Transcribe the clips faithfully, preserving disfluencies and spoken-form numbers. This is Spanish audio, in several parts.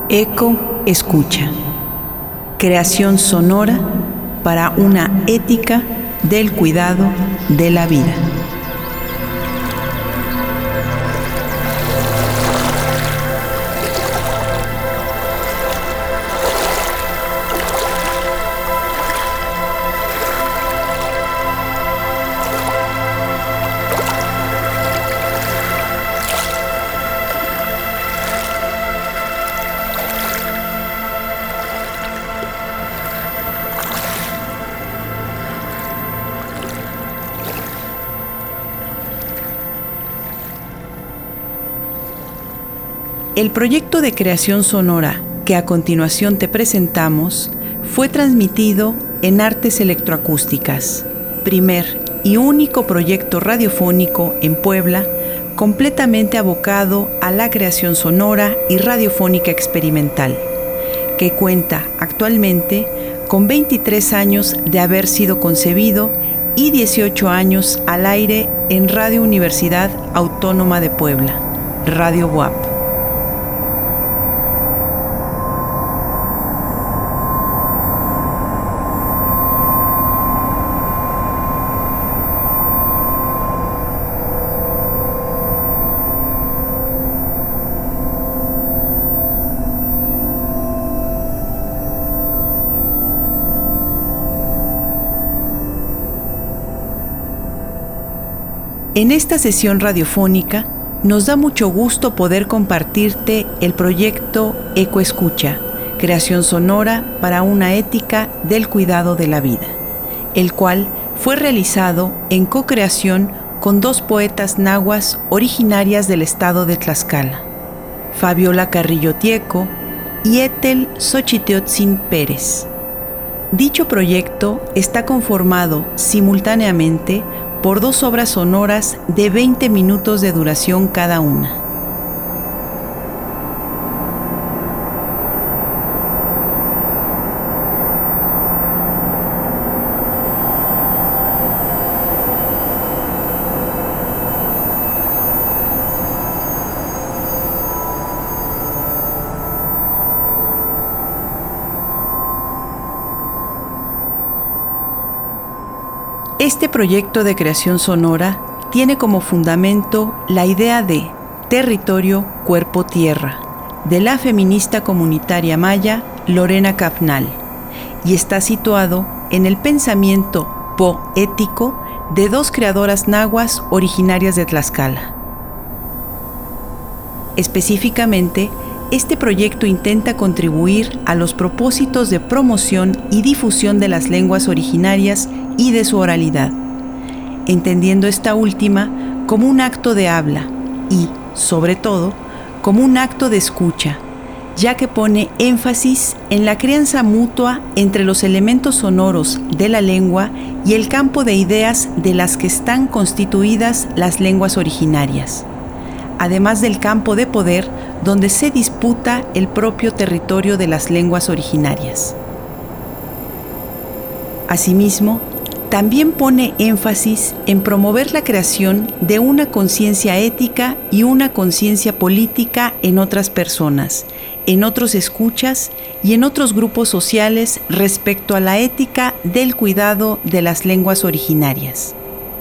Eco Escucha. Creación sonora para una ética del cuidado de la vida. El proyecto de creación sonora que a continuación te presentamos fue transmitido en Artes Electroacústicas, primer y único proyecto radiofónico en Puebla completamente abocado a la creación sonora y radiofónica experimental, que cuenta actualmente con veintitrés años de haber sido concebido y dieciocho años al aire en Radio Universidad Autónoma de Puebla, Radio B U A P. En esta sesión radiofónica nos da mucho gusto poder compartirte el proyecto Eco Escucha, creación sonora para una ética del cuidado de la vida, el cual fue realizado en co-creación con dos poetas nahuas originarias del estado de Tlaxcala, Fabiola Carrillo Tieco y Ethel Xochiteotzin Pérez. Dicho proyecto está conformado simultáneamente por dos obras sonoras de veinte minutos de duración cada una. Este proyecto de creación sonora tiene como fundamento la idea de territorio, cuerpo, tierra, de la feminista comunitaria maya Lorena Capnal, y está situado en el pensamiento poético de dos creadoras nahuas originarias de Tlaxcala. Específicamente, este proyecto intenta contribuir a los propósitos de promoción y difusión de las lenguas originarias y de su oralidad, entendiendo esta última como un acto de habla y, sobre todo, como un acto de escucha, ya que pone énfasis en la crianza mutua entre los elementos sonoros de la lengua y el campo de ideas de las que están constituidas las lenguas originarias, además del campo de poder donde se disputa el propio territorio de las lenguas originarias. Asimismo, también pone énfasis en promover la creación de una conciencia ética y una conciencia política en otras personas, en otros escuchas y en otros grupos sociales respecto a la ética del cuidado de las lenguas originarias.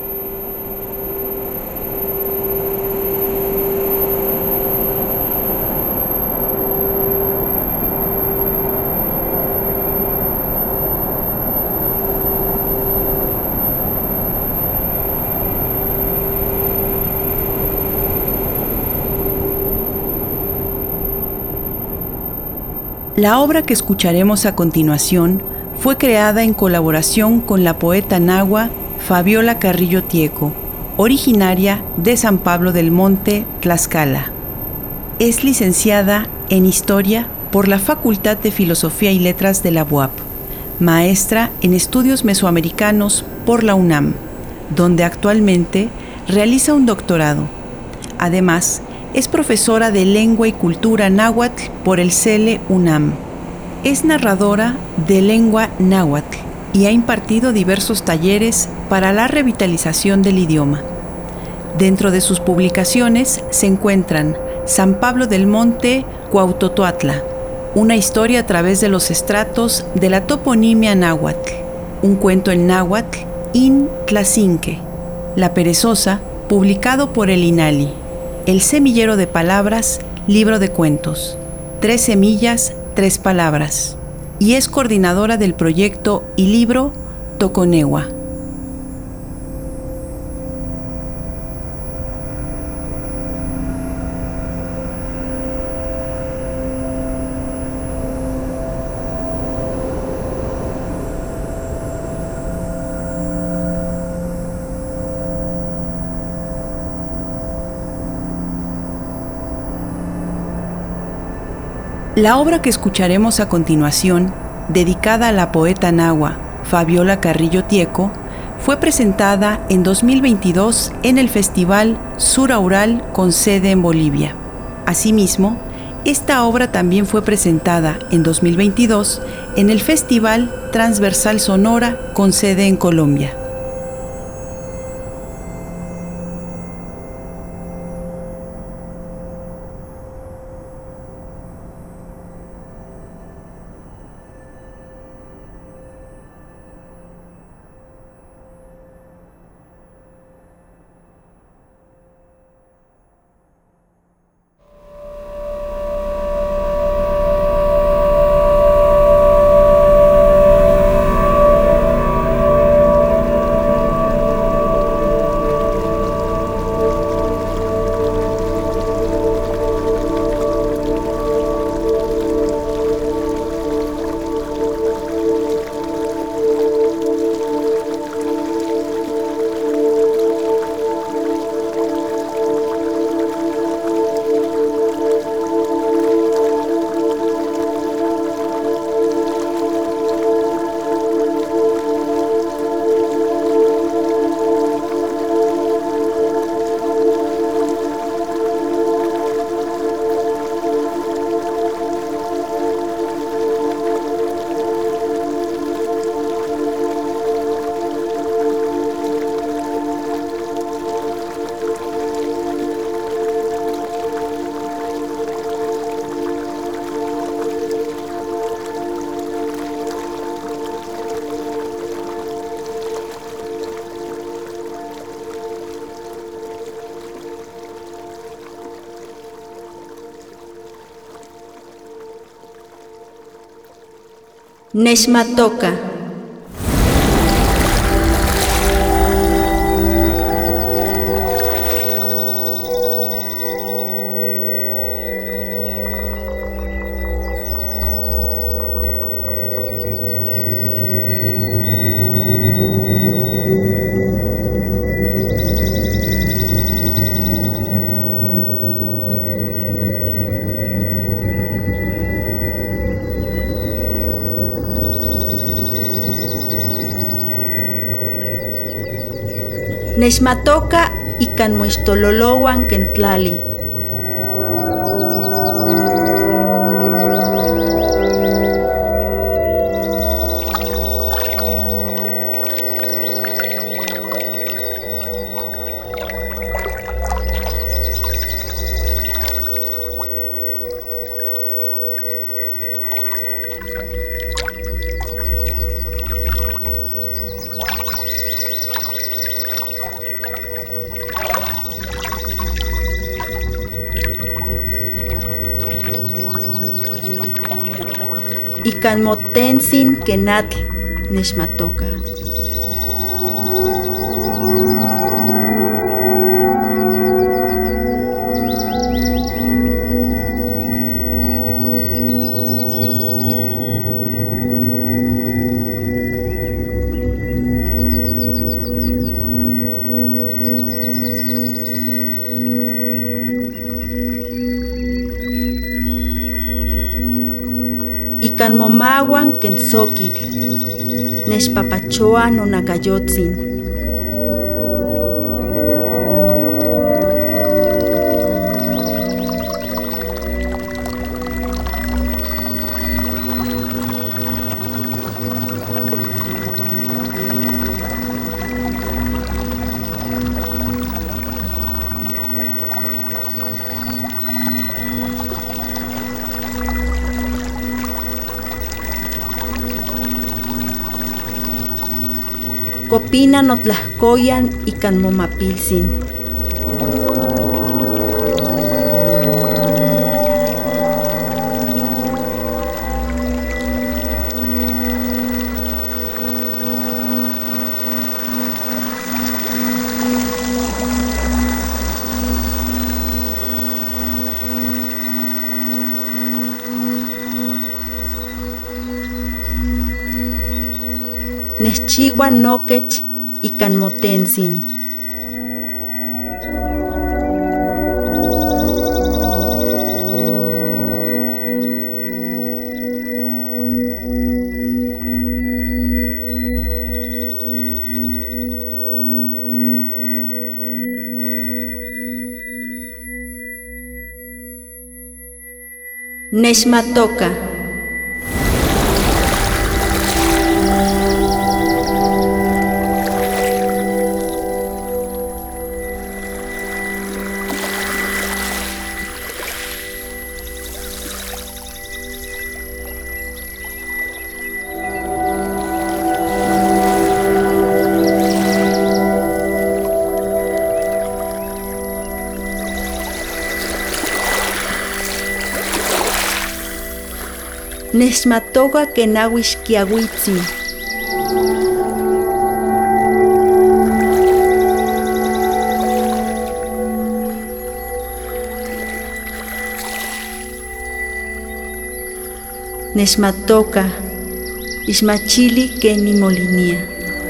La obra que escucharemos a continuación fue creada en colaboración con la poeta nahua Fabiola Carrillo Tieco, originaria de San Pablo del Monte, Tlaxcala. Es licenciada en Historia por la Facultad de Filosofía y Letras de la B U A P, maestra en Estudios Mesoamericanos por la UNAM, donde actualmente realiza un doctorado. Además, es profesora de Lengua y Cultura Náhuatl por el C E L E UNAM. Es narradora de lengua náhuatl y ha impartido diversos talleres para la revitalización del idioma. Dentro de sus publicaciones se encuentran San Pablo del Monte, Cuauhtotoatla, una historia a través de los estratos de la toponimia náhuatl, un cuento en náhuatl, In Tlacinque, La Perezosa, publicado por el INALI, El Semillero de Palabras, libro de cuentos, Tres Semillas, Tres Palabras, y es coordinadora del proyecto y libro Toconehua. La obra que escucharemos a continuación, dedicada a la poeta nahua Fabiola Carrillo Tieco, fue presentada en dos mil veintidós en el Festival Suraural con sede en Bolivia. Asimismo, esta obra también fue presentada en dos mil veintidós en el Festival Transversal Sonora con sede en Colombia. Nexmatoca. Nexmatoca ikan moixtololowan ken tlali. Ikan motensin kenatl nexmatoca. Ikan momawan ken sokitl, nexpapachoa nonakayotzin. Copina notlahcoyan ikan momapilsin. Nechchiwa nokech ikan motensin. Nechmatoka. Nechmatoka kenawish kiawitzin. Nechmatoka ismachili que ni molinia.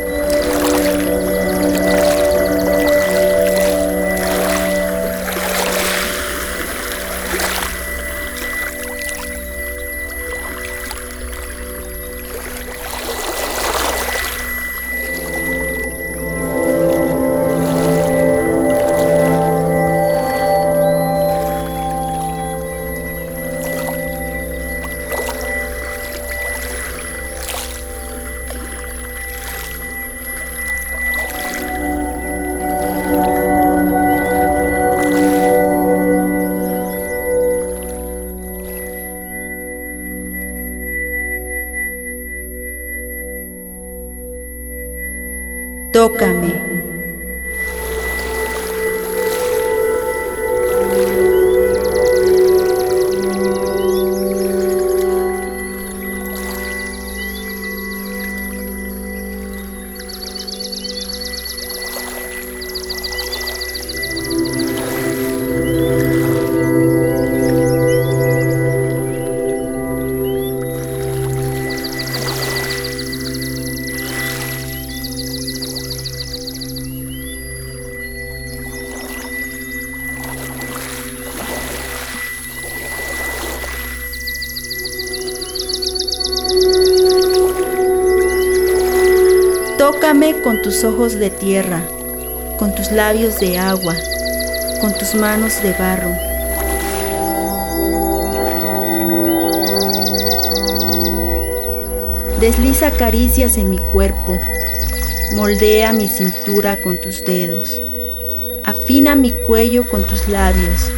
Tócame. Tócame con tus ojos de tierra, con tus labios de agua, con tus manos de barro. Desliza caricias en mi cuerpo, moldea mi cintura con tus dedos, afina mi cuello con tus labios.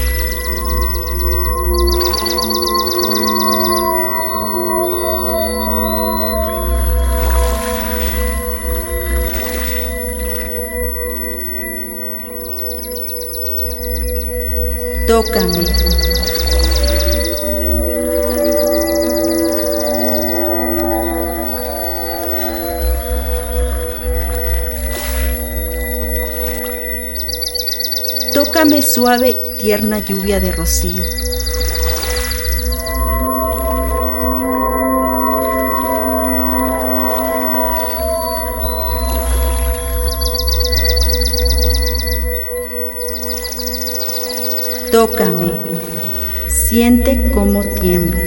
Tócame. Tócame suave, tierna lluvia de rocío. Tócame, siente cómo tiemblo.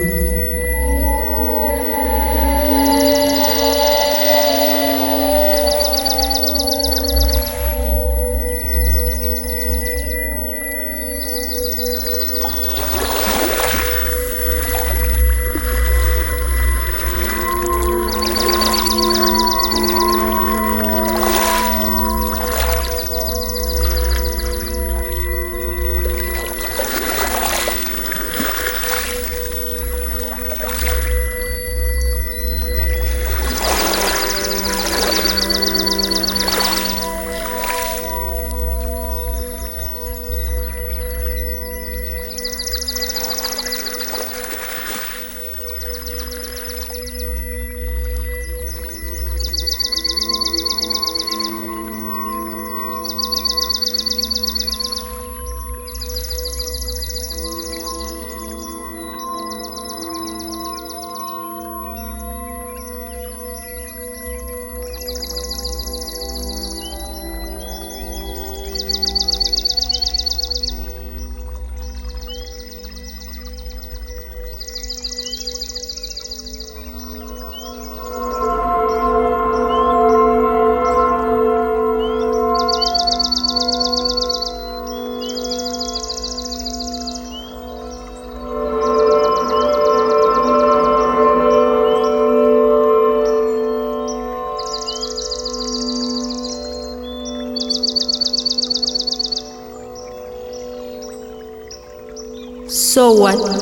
Sesowatl.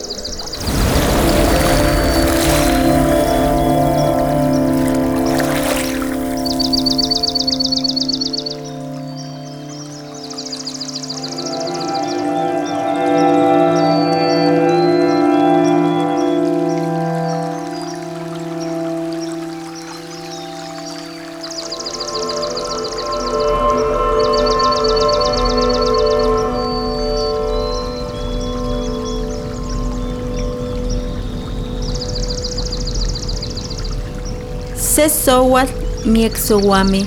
Sesowatl miexowame.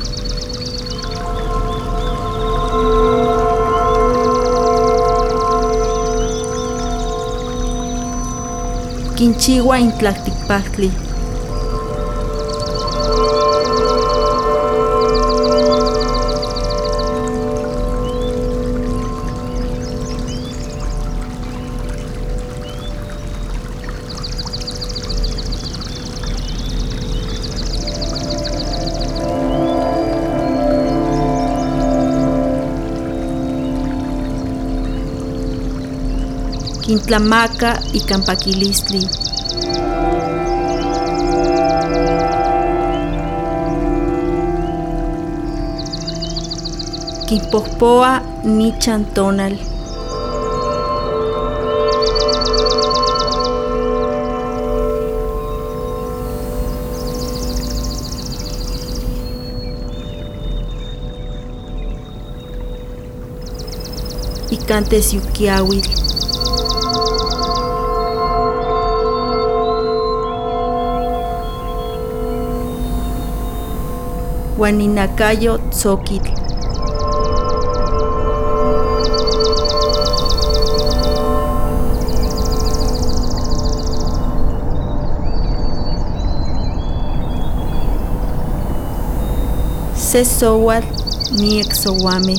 Quinchiua in Tlaltikpaktli. Quintlamaca y Campaquilistli. Quinpohpoa nichantonal. Y cantes yuquiahuil. Huaninacayo tzoquitl. Sesowatl miexowame.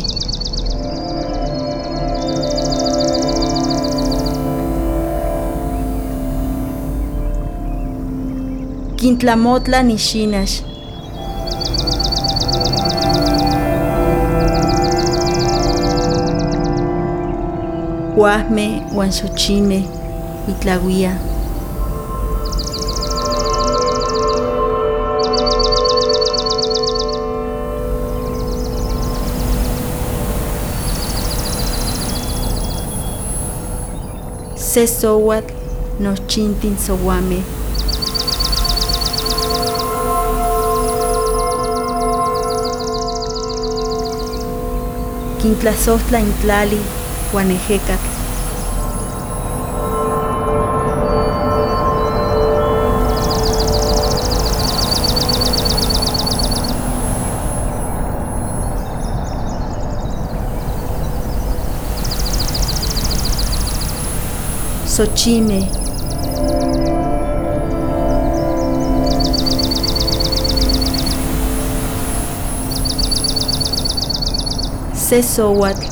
Quintlamotla nixinax. Huahme huan xochime itlauia. Sesowatl nochchintin sowame. Quintlasohtla intlali huan ejekatl. Xochime. Sesowatl.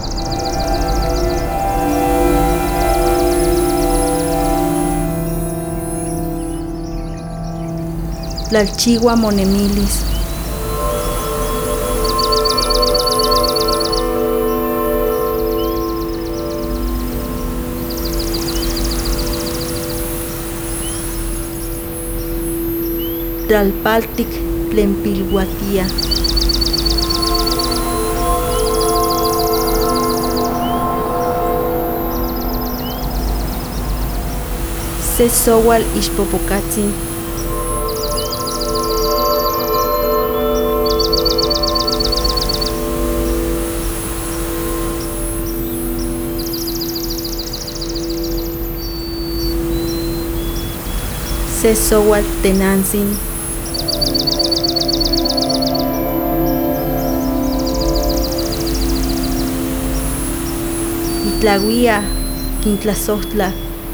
Tlalchiua monemilis. Tlalpaltic tlenpilhuatia. Sesowatl ixpopocatzin. Sesowatl tenantzin. Itlauia quintlasohtla.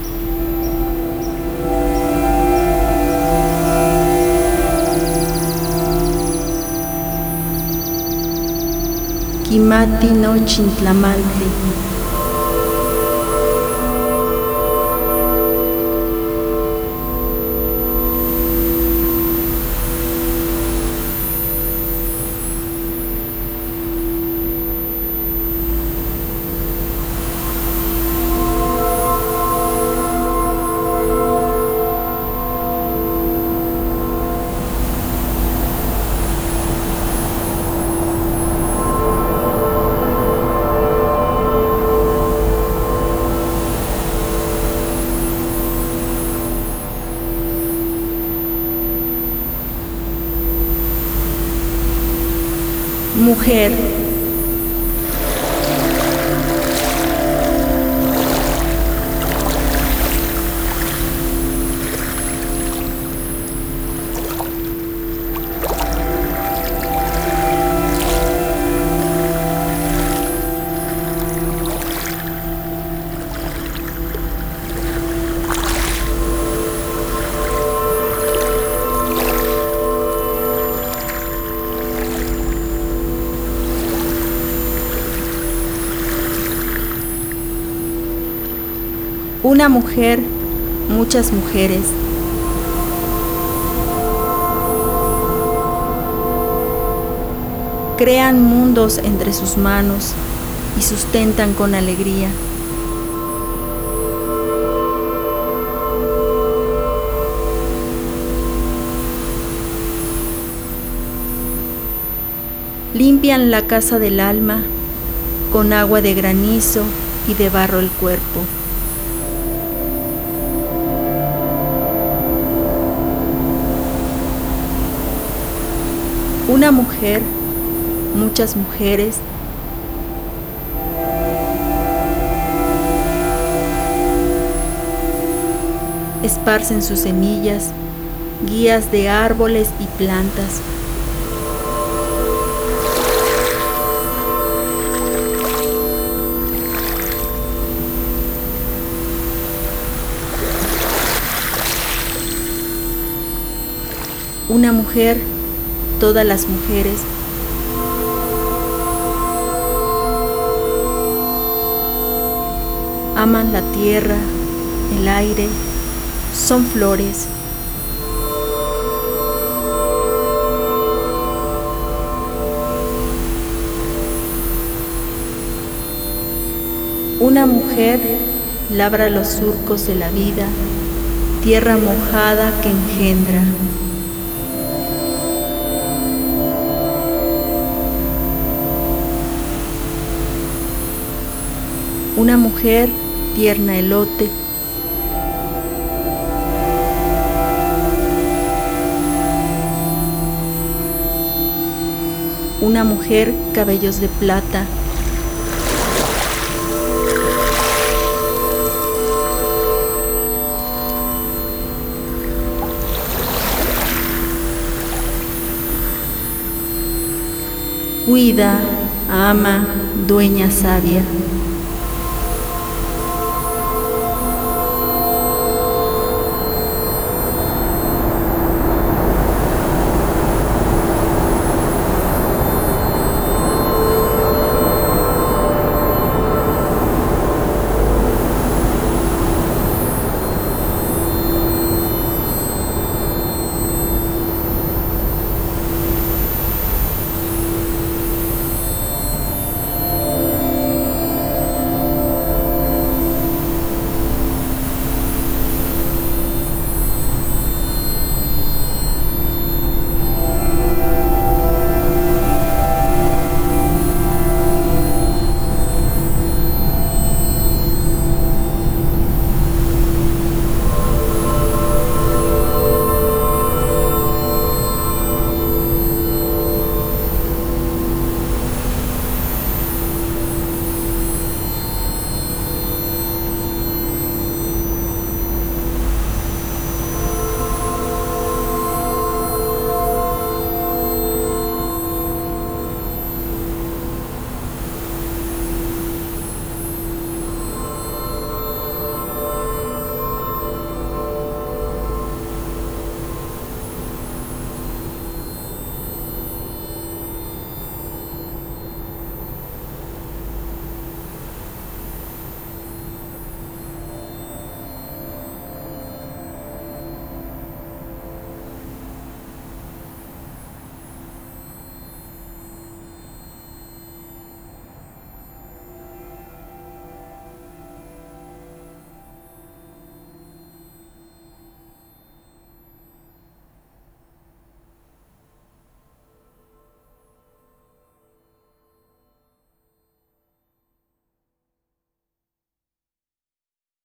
Quimati nochintlamantli. Mujer. Una mujer, muchas mujeres. Crean mundos entre sus manos y sustentan con alegría. Limpian la casa del alma con agua de granizo y de barro el cuerpo. Una mujer, muchas mujeres, esparcen sus semillas, guías de árboles y plantas. Una mujer, todas las mujeres, aman la tierra, el aire, son flores. Una mujer labra los surcos de la vida, tierra mojada que engendra. Una mujer tierna elote. Una mujer cabellos de plata. Cuida, ama, dueña sabia.